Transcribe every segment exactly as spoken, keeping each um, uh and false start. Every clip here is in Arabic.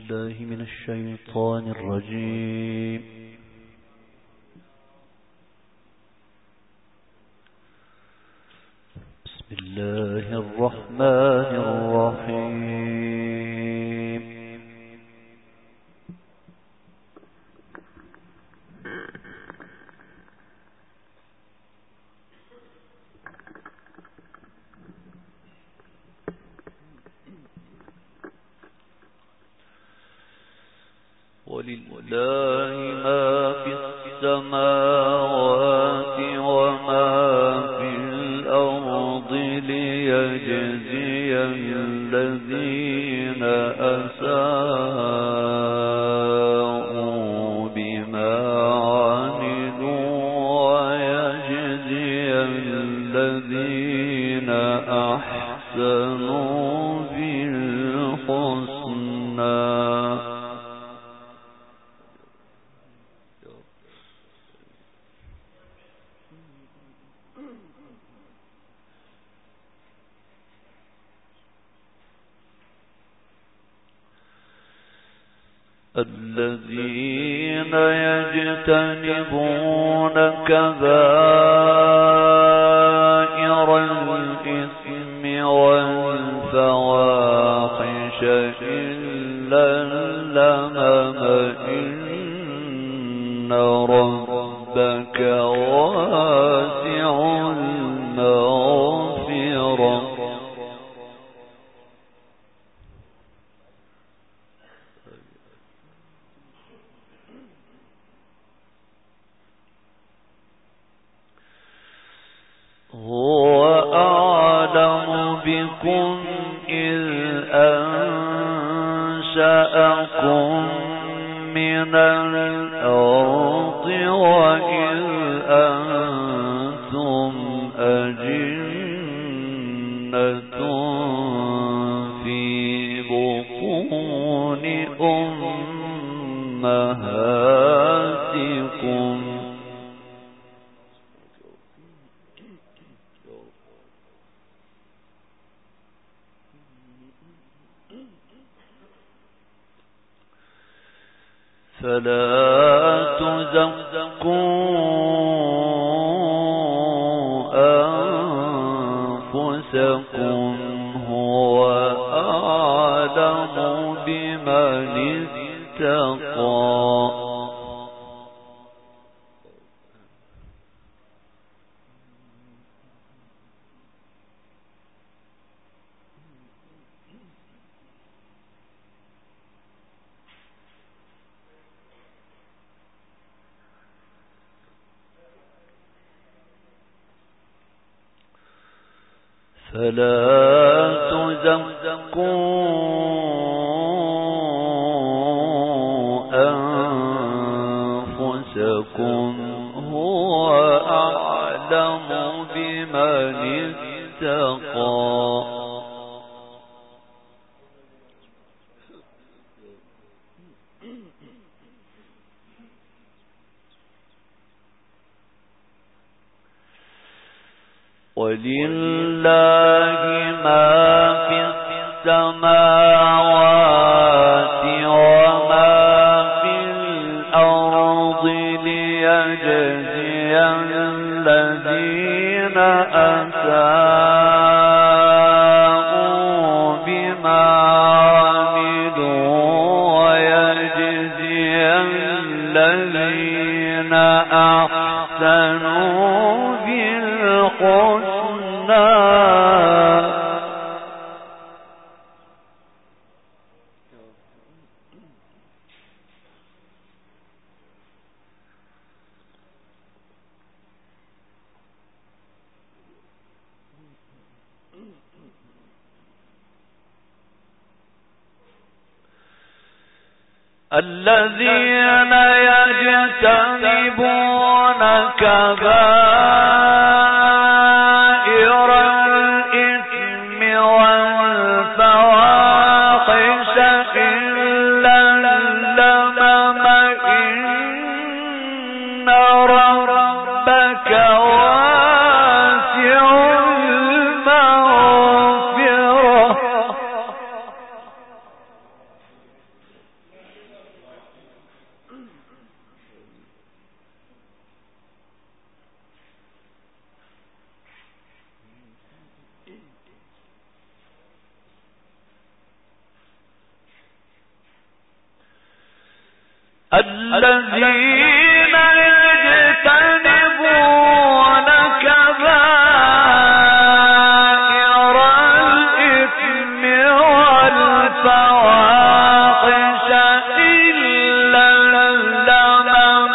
بالله من الشيطان الرجيم. بسم الله الرحمن الرحيم. ولله ما في السماوات وما في الأرض ليجزي الذين أساءوا بما عملوا ويجزي الذين أحسنوا بالحسنى. الذين يجتنبون كبائر الإثم والفواحش إلا اللمم إن ربك واسع المغفرة. هو أعلم بكم إذ أنشأكم من الأرض وإذ أنتم أجنة في بطون أمهاتكم. فلا تزكوا أنفسكم هو أعلم بمن اتقى. فلا تزكوا أنفسكم هو أعلم بمن اتقى. ولله ما في السماوات وما في الأرض ليجزي الذين أساءوا بما عملوا ويجزي الذين أحسنوا بالحسنى. الذين يجتنبون كبائر الإثم والفواحش إلا اللمم إن ربك واسع المغفرة. الذين يجتنبون كبائر الإثم والفواحش إلا اللمم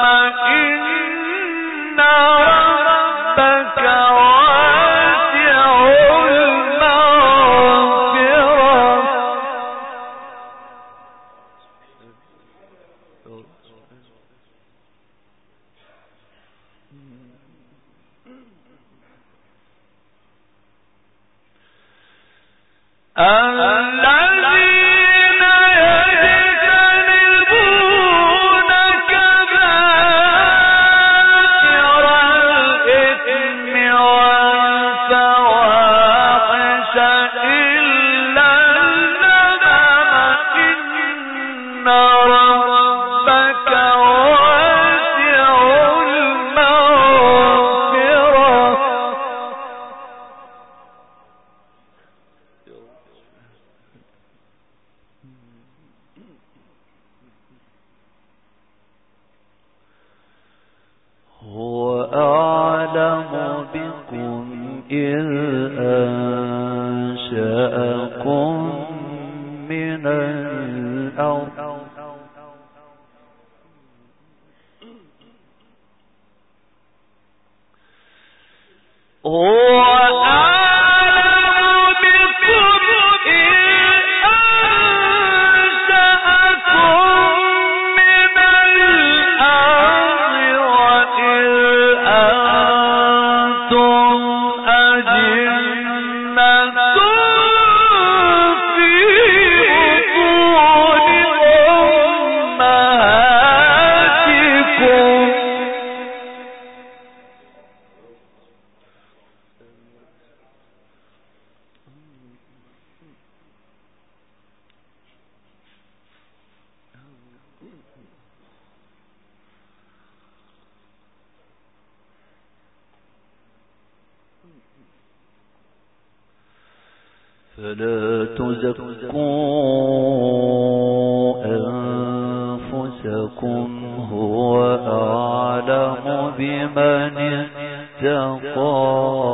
إن ربك واسع الذين يجتنبون كبائر الإثم والفواحش إلا اللمم إن ربك واسع هو أعلم بكم إذ أنشأكم من الأرض هو أعلم بكم إذ أنشأكم من الأرض وإذ أنتم أجنة في بطون أمهاتكم فلا تزكوا أنفسكم هو أعلم بمن اتقى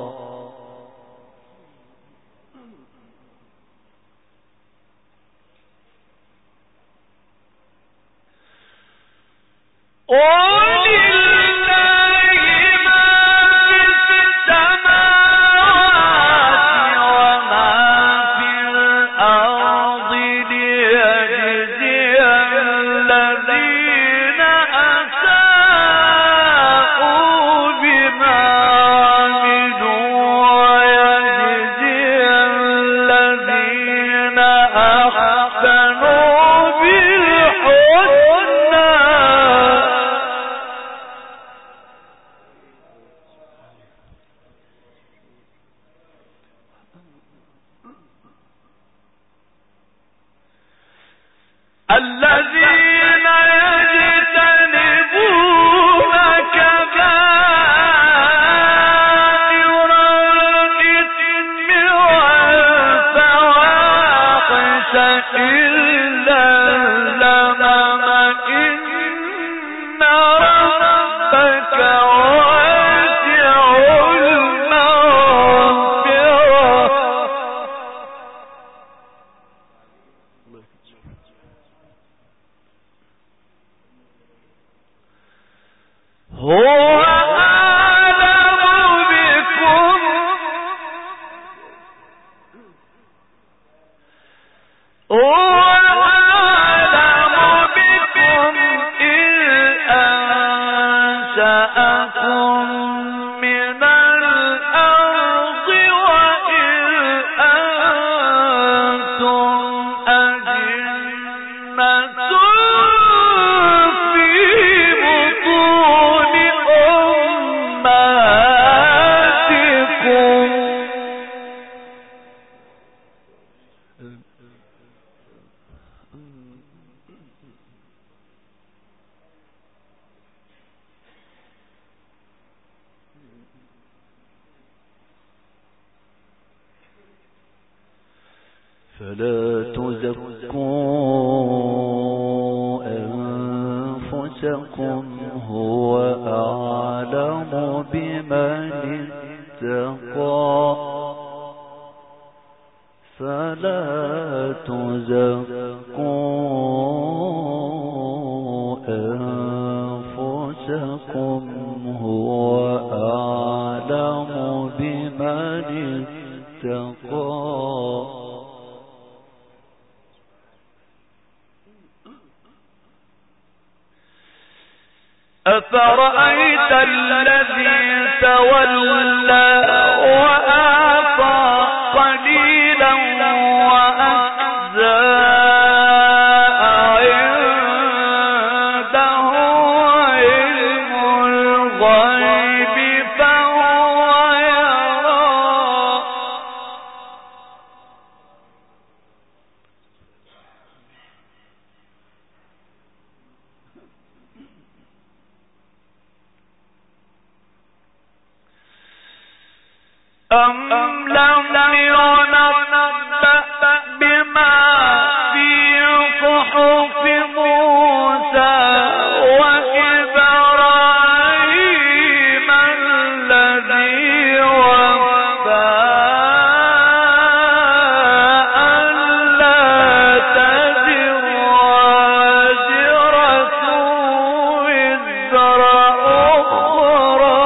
الذين يجتنبون كبائر الإثم والفواحش إلا اللمم إن ربك واسع المغفرة هو أعلم بكم هو أعلم بكم إذ أنشأكم من الأرض وإذ أنتم أجنة في بطون أمهاتكم فلا تزكوا أنفسكم هو أعلم بمن اتقى فلا تزكوا أنفسكم هو أعلم بمن اتقى. أفرأيت الذي تولى وآطى قليلا وأكدى أعنده علم الغيب فهو يرى. أم لم ينبأ بما في صحف موسى وإبراهيم الذي وفى ألا تزر وازرة وزر أخرى.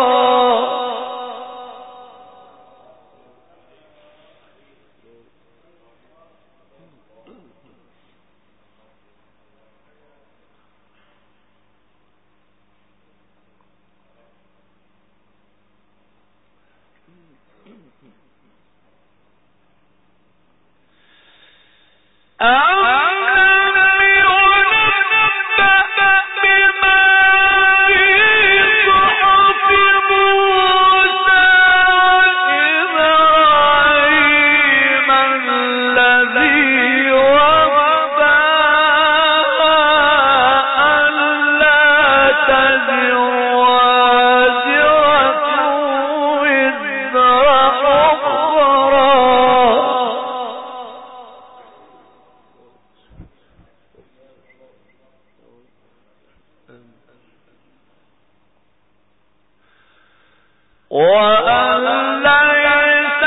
وأن ليس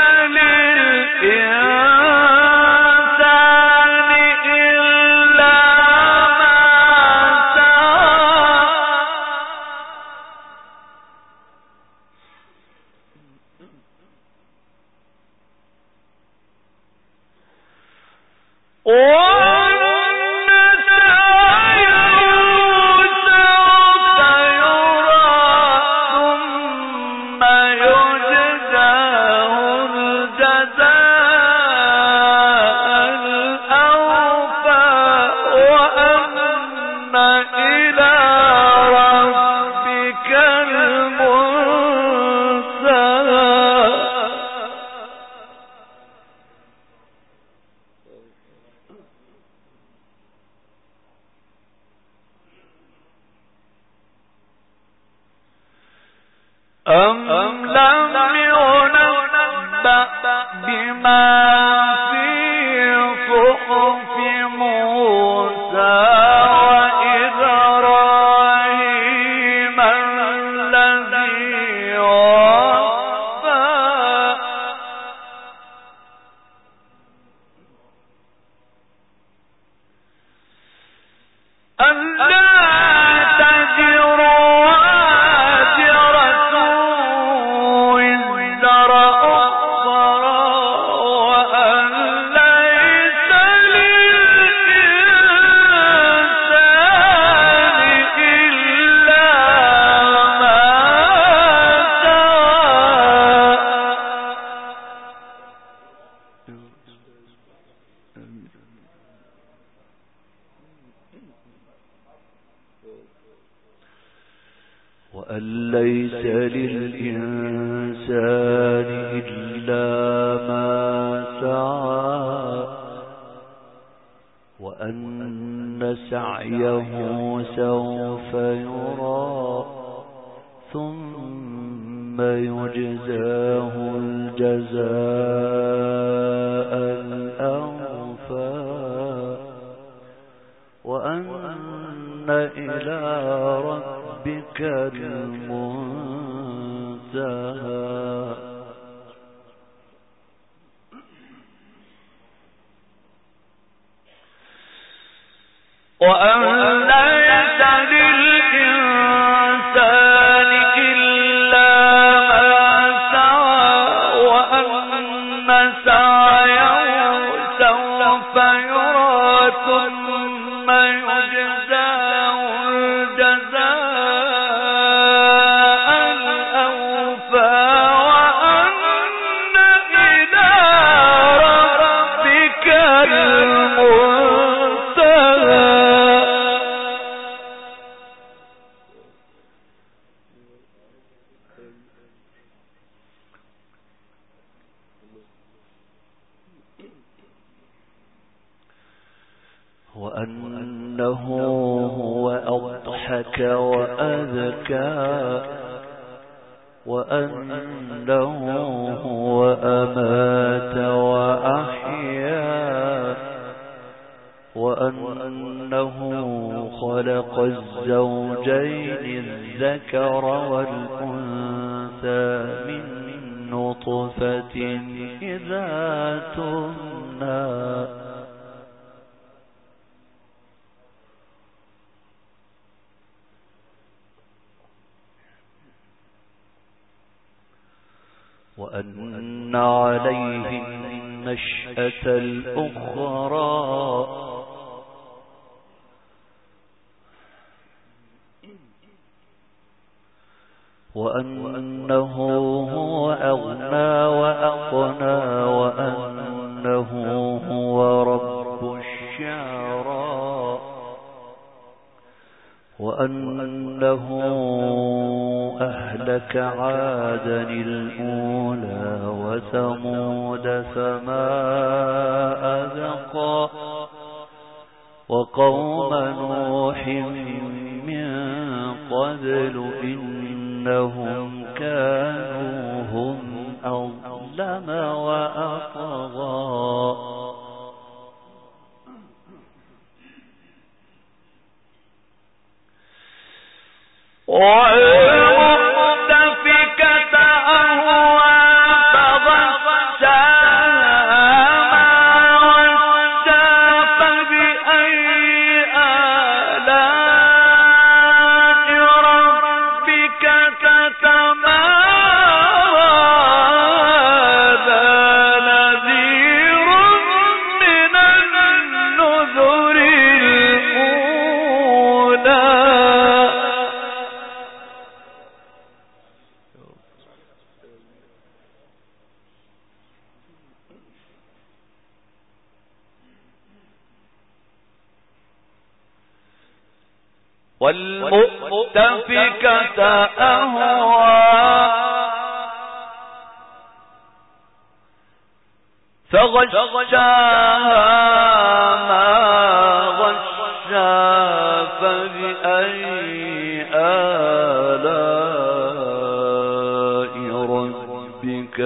للإنسان إلا ما سعى أم لم ينبأ بما في صحف موسى وإبراهيم الذي وفى ألا تزر وأن ليس للإنسان إلا ما سعى وأن سعيه سوف يرى ثم يجزاه الجزاء الأوفى وأن إلى ربك المنتهى وأن ليس للإنسان إلا ما سعى وأن سعيه سوف يرى ثم يجزاه الجزاء الأوفى وأن إلى ربك المنتهى. وأنه هو أضحك وأذكى وأنه هو أمات وأحيا وأنه خلق الزوجين الذكر والأنثى من نطفة إذا تمنى وأن عليه النشأة الأخرى وأنه هو أغنى وأقنى وأنه هو رب الشعرى وأنه أهلك عادا الأولى وثمود فما أبقى وقوم نوح من قبل إنهم كانوا هم أظلم وأطغى والمؤتفكة أهوى فغشاها ما غشا فبأي آلاء ربك تتمارى هذا نذير من النذر الأولى. والمؤتفكة أهوى فغشاها ما غشا فبأي آلاء ربك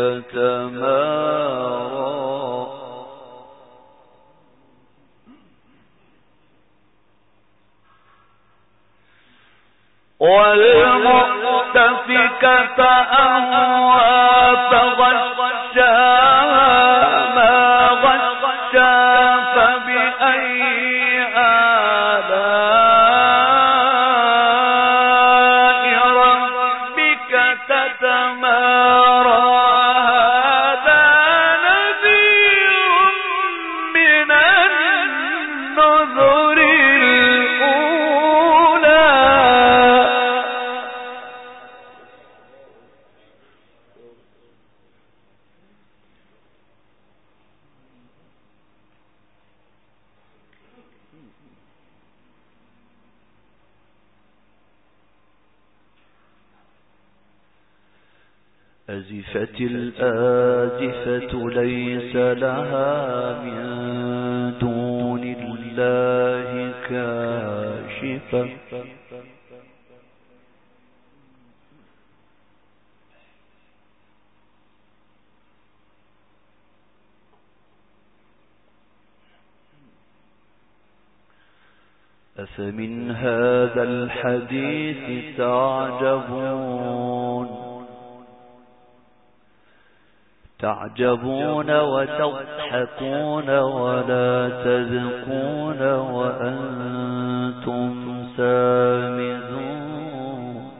تتمارى والمؤتفكة أهوى فغشاها ما غشا فبأي آلاء ربك تتمارى هذا نذير من النذر الأولى. أزفت الآزفة ليس لها من دون الله كاشفة أفمن هذا الحديث تعجبون تعجبون وتضحكون ولا تذكون وأنتم سامدون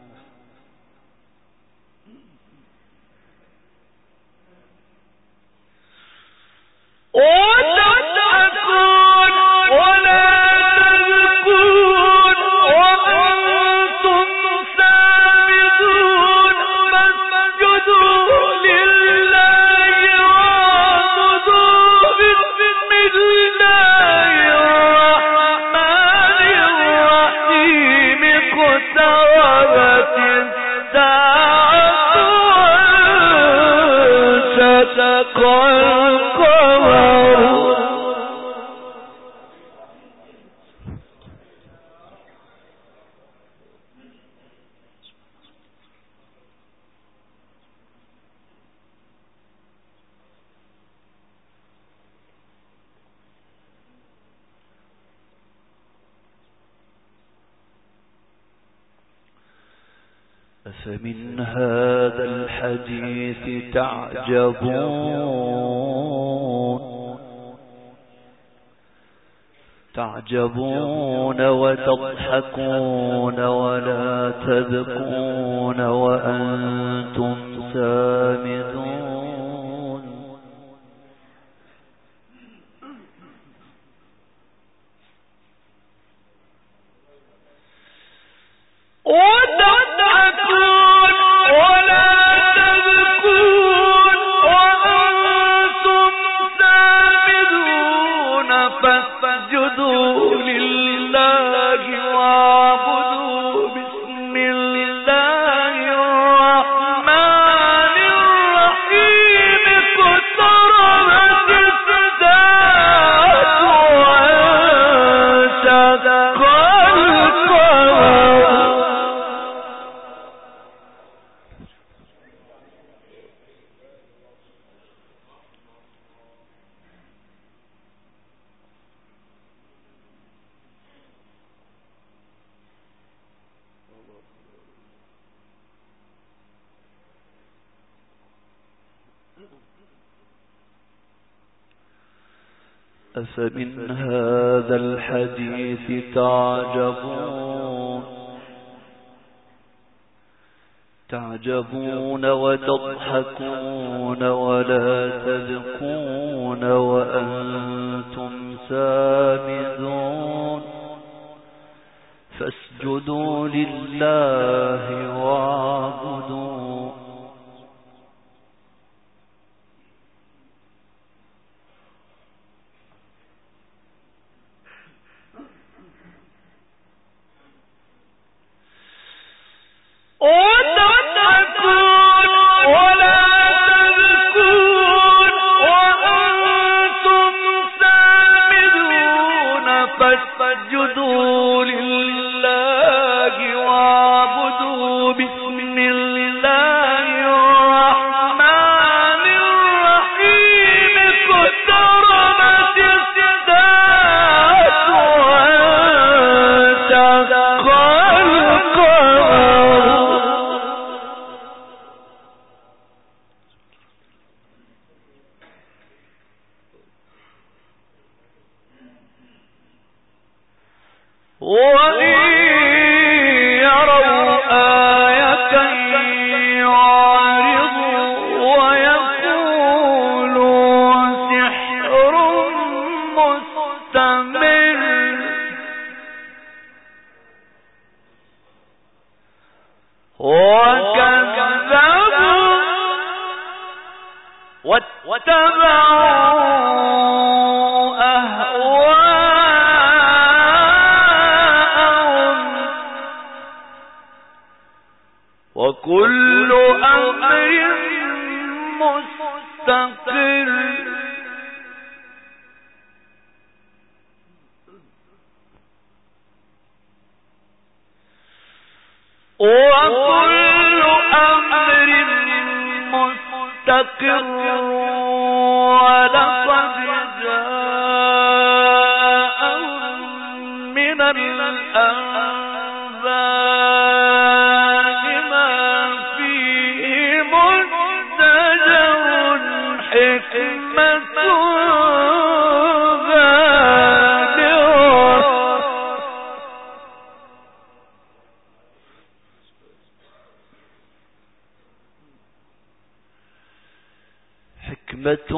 وتضحكون ولا تذكون وأنتم سامدون فاسجدوا لله واعبدوا بسم الله الرحمن الرحيم اقتربت الساعة وانشق القمر أفمن هذا الحديث تعجبون تعجبون وتضحكون ولا تبكون وأنتم سامدون وتضحكون ولا تبكون وأنتم سامدون فاسجدوا لله واعبدوا بسم الله الرحمن الرحيم اقتربت الساعة وانشق القمر أفمن هذا الحديث تعجبون تعجبون وتضحكون ولا تبكون وأنتم سامدون فاسجدوا لله واعبدوا وتضحكون ولا تبكون وأنتم سامدون فاسجدوا لله واعبدوا بسم الله الرحمن الرحيم اقتربت الساعة وانشق القمر وإن يروا آية يعرضوا ويقولوا سحر مستمر وكذبوا واتبعوا وكل أمر مستقر وكل أمر مستقر ولقد جاءهم من حكمة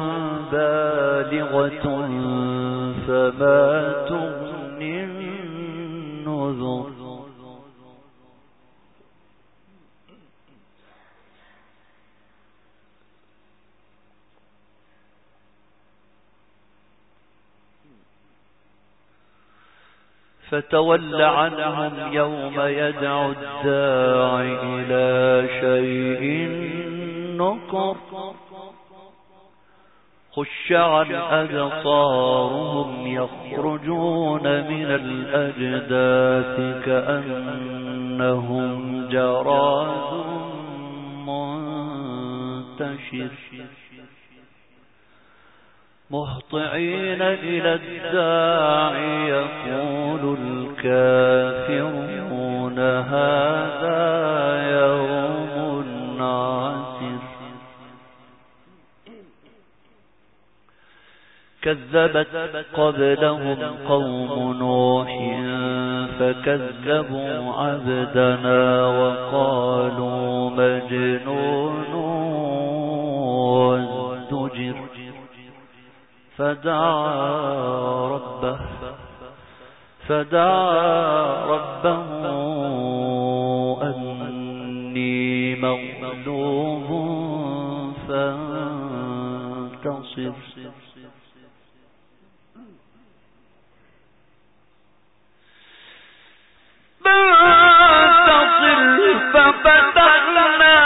بالغة فما تغني النذر فتول عنهم يوم يدعو الداعي إلى شيء نكر خش عن أبصارهم يخرجون من الأجداث كأنهم جراد منتشر مهطعين إلى الداعي يقول الكافرون هذا يوم عسر كذبت قبلهم قوم نوح فكذبوا عبدنا وقالوا مجنون وازدجر فدعا ربه فدعا ربه أني مغلوب فانتصر فانتصر ففتحنا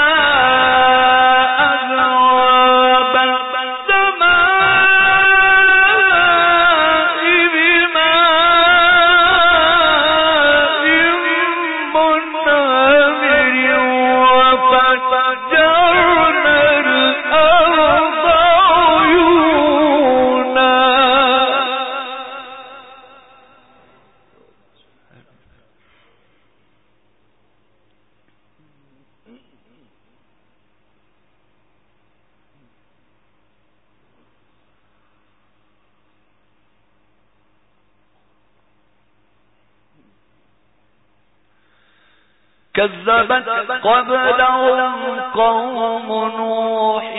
كذبت قبلهم قوم نوح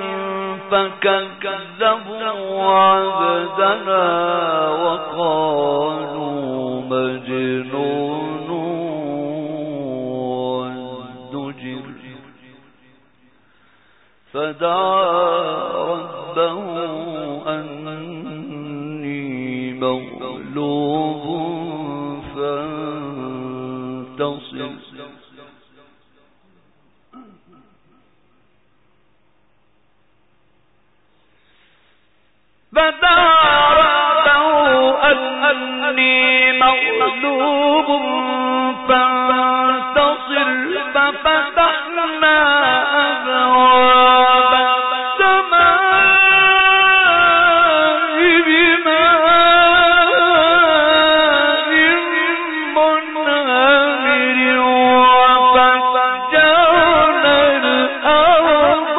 فكذبوا عبدنا وقالوا مجنون وازدجر فدعا ربه أني مغلوب فانتصر فدعا ربه أني مغلوب فانتصر ففتحنا أبواب السماء بماء منهمر وفجرنا الأرض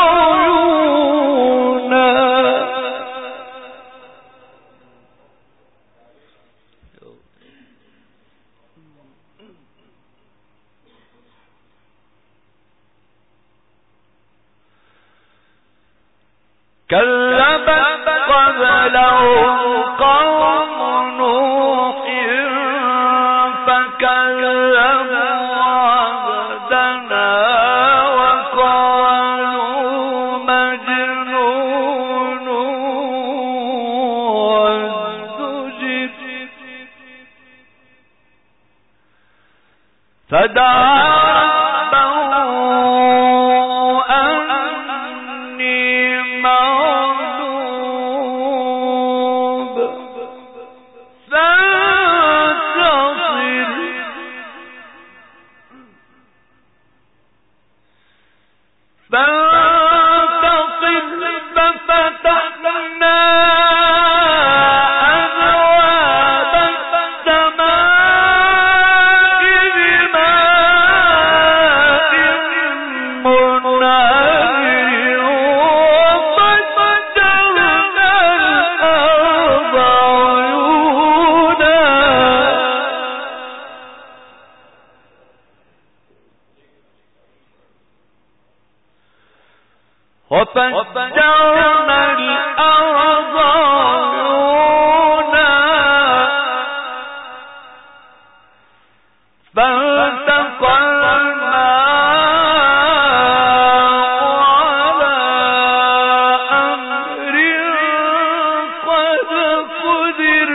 عيونا كذبت قبلهم قوم نوح فكذبوا عبدنا وقالوا مجنون وازدجر فدعا وفجرنا الأرض عيونا فالتقى الماء على أمر قد قدر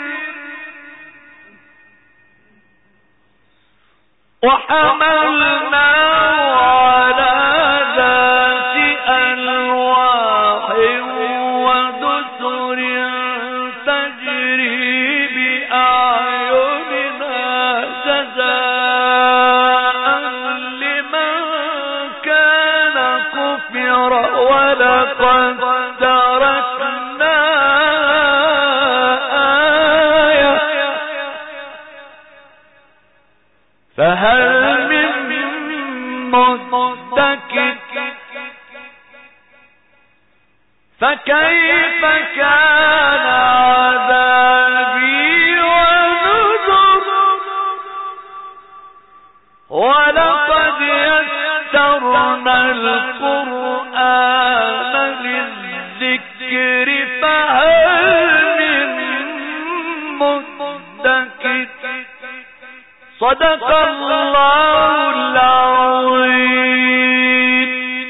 وحملناه على ذات ألواح ودسر تجري بأعيننا جزاء لمن كان كفر ولقد تركنا آية فهل من مدكر فكيف كان عذابي ونذر ولقد يسرنا القرآن للذكر فهل من مدكر صدق الله العظيم.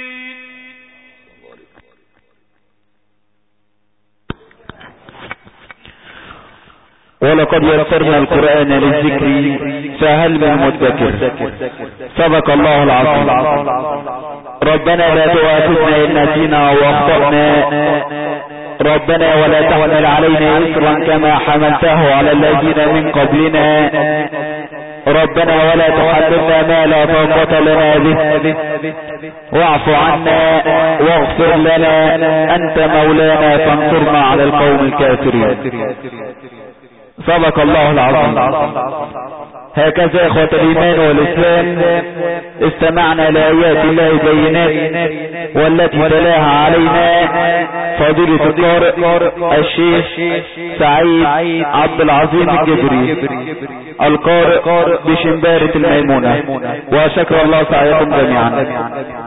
ولقد يسرنا القرآن للذكر فهل من مدكر صدق الله العظيم. ربنا لا تؤاخذنا إن نسينا أو أخطأنا ربنا ولا تحمل علينا إصرا كما حملته على الذين من قبلنا ربنا ولا تحملنا ما لا طاقة لنا به واعف عنا واغفر لنا أنت مولانا فانصرنا على القوم الكافرين. صدق الله العظيم. هكذا إخوة الإيمان والإسلام استمعنا لآيات الله البينات والتي تلاها علينا فضيلة القارئ الشيخ سعيد عبد العظيم الجبري القارئ بشمبارة الميمونة، وشكر الله سعيكم جميعا.